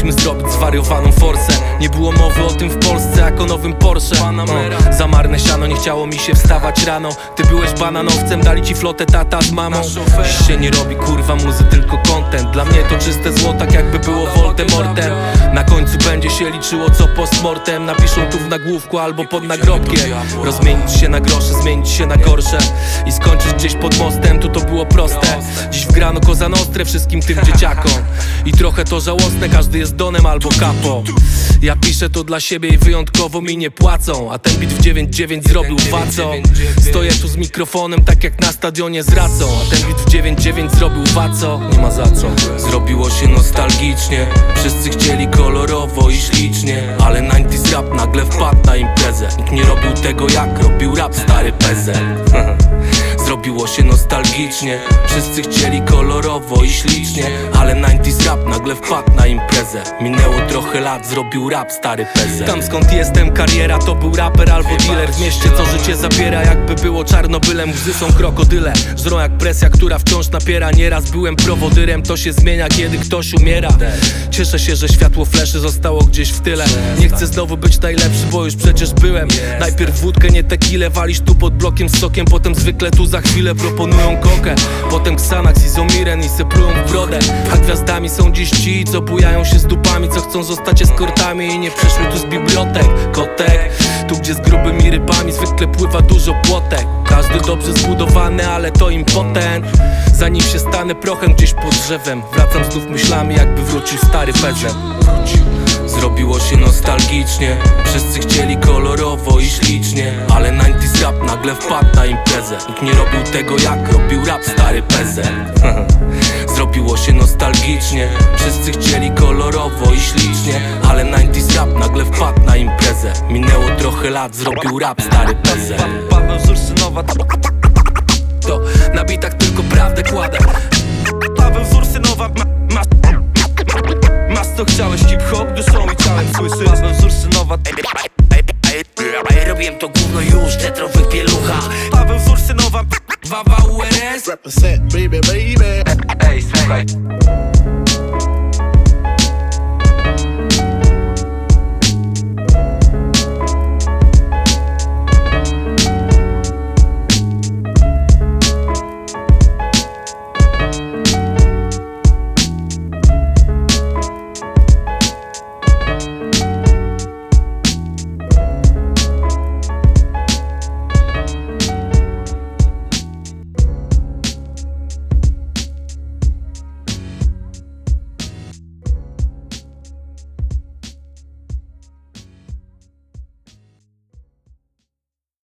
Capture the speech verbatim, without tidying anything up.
Chcieliśmy zrobić zwariowaną forsę. Nie było mowy o tym w Polsce jak o nowym Porsche. O, za marne siano nie chciało mi się wstawać rano. Ty byłeś bananowcem, dali ci flotę tata z mamą. Dziś się nie robi kurwa muzy, tylko content. Dla mnie to czyste zło, tak jakby było Voldemortem. Na końcu będzie się liczyło co postmortem. Napiszą tu w nagłówku albo pod nagrobkiem. Rozmienić się na grosze, zmienić się na gorsze i skończyć gdzieś pod mostem, tu to było proste. Dziś wgrano Cosa Nostre wszystkim tym dzieciakom. I trochę to żałosne, każdy jest donem albo kapo. Ja piszę to dla siebie i wyjątkowo mi nie płacą. A ten beat w dziewięć dziewięć zrobił waco. Stoję tu z mikrofonem tak jak na stadionie z racą. A ten beat w dziewięć dziewięć zrobił waco. Nie ma za co. Zrobiło się nostalgicznie. Wszyscy chcieli kolorowo i ślicznie, ale dziewięćdziesiąty rap nagle wpadł na imprezę. Nikt nie robił tego jak robił rap stary pezel. Zrobiło się nostalgicznie. Wszyscy chcieli kolorowo i ślicznie, ale dziewięćdziesiąty rap nagle wpadł na imprezę. Minęło trochę lat, zrobił rap stary pezel. Tam skąd jestem, kariera to był raper albo dealer. W mieście co życie zabiera, jakby było Czarnobylem. Łzy są krokodyle, żrą jak presja, która wciąż napiera. Nieraz byłem prowodyrem, to się zmienia kiedy ktoś umiera. Cieszę się, że światło fleszy zostało gdzieś w tyle. Nie chcę znowu być najlepszy, bo już przecież byłem. Najpierw wódkę, nie tequilę, walisz tu pod blokiem z sokiem. Potem zwykle tu za chwilę proponują kokę. Potem Xanax, Izomiren i se plują w brodę. A gwiazdami są dziś ci, co bujają się z dupami, co chcą zostać eskortami i nie przyszły tu z bibliotek. Kotek, tu gdzie z grubymi rybami zwykle pływa dużo płotek. Każdy dobrze zbudowany, ale to impotent. Zanim się stanę prochem gdzieś pod drzewem, wracam znów myślami jakby wrócił stary pezel. Zrobiło się nostalgicznie. Wszyscy chcieli kolorowo i ślicznie, ale dziewięćdziesiąty rap nagle wpadł na imprezę. Nikt nie robił tego jak robił rap stary pezel. Zrobiło się nostalgicznie. Wszyscy chcieli kolorowo i ślicznie, ale dziewięćdziesiąty rap nagle wpadł na imprezę. Minęło trochę lat, zrobił rap stary pezel. Paweł Zursynowa. To na bitach tylko prawdę kładę. Paweł Zursynowa. Masz, masz co chciałeś, hip-hop duszą i ciałem, słyszysz? Paweł Zursynowa. Robiłem to gówno już, tetrowych pieluchach. Paweł Zursynowa. Wawa U R S. Represent, baby, baby. Ej, słuchaj.